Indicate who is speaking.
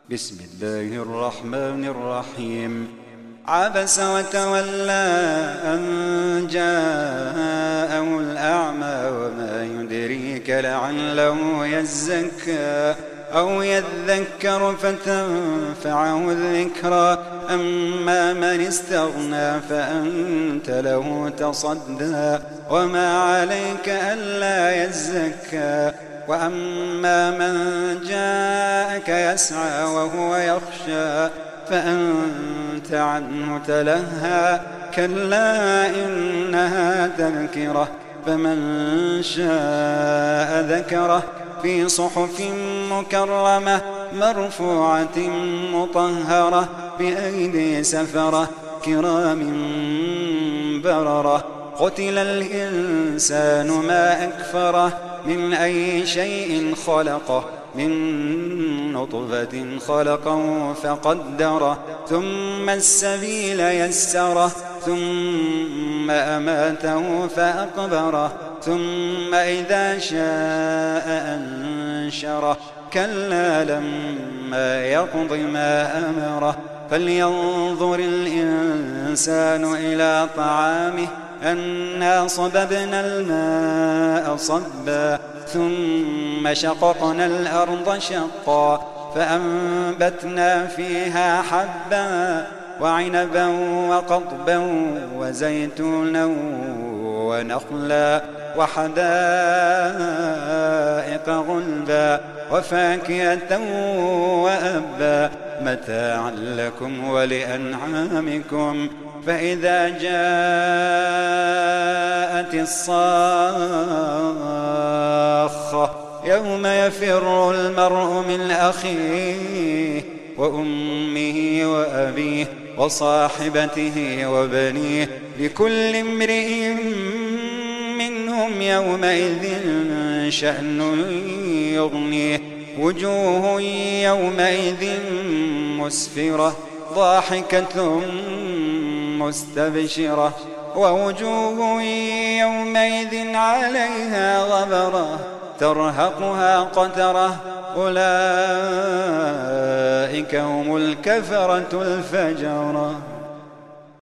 Speaker 1: بسم الله الرحمن الرحيم. عبس وتولى أن جاءه الأعمى وما يدريك لعله يزكى أو يذكر فتنفعه الذكرى. أما من استغنى فأنت له تصدى وما عليك ألا يزكى. وأما من جاءك يسعى وهو يخشى فأنت عنه تلهى. كلا إنها تذكرة فمن شاء ذكره في صحف مكرمة مرفوعة مطهرة بأيدي سفرة كرام بررة. قتل الإنسان ما أكفره من أي شيء خلقه من نطفة خلقه فقدره ثم السبيل يسره ثم أماته فأقبره ثم إذا شاء أنشره. كلا لما يقض ما أمره. فلينظر الإنسان إلى طعامه أنا صببنا الماء صبا ثم شققنا الأرض شقا فأنبتنا فيها حبا وعنبا وقضبا وزيتونا ونخلا وحدائق غلبا وفاكهة وأبا متاعا لكم ولأنعامكم. فإذا جاءت الصاخة يوم يفر المرء من أخيه وأمه وأبيه وصاحبته وبنيه لكل امرئ منهم يومئذ شأن يغنيه. وجوه يومئذ مسفرة ضاحكة مستبشرة ووجوه يومئذ عليها غبرة ترهقها قترة. أولئك هم الكفرة الفجرة.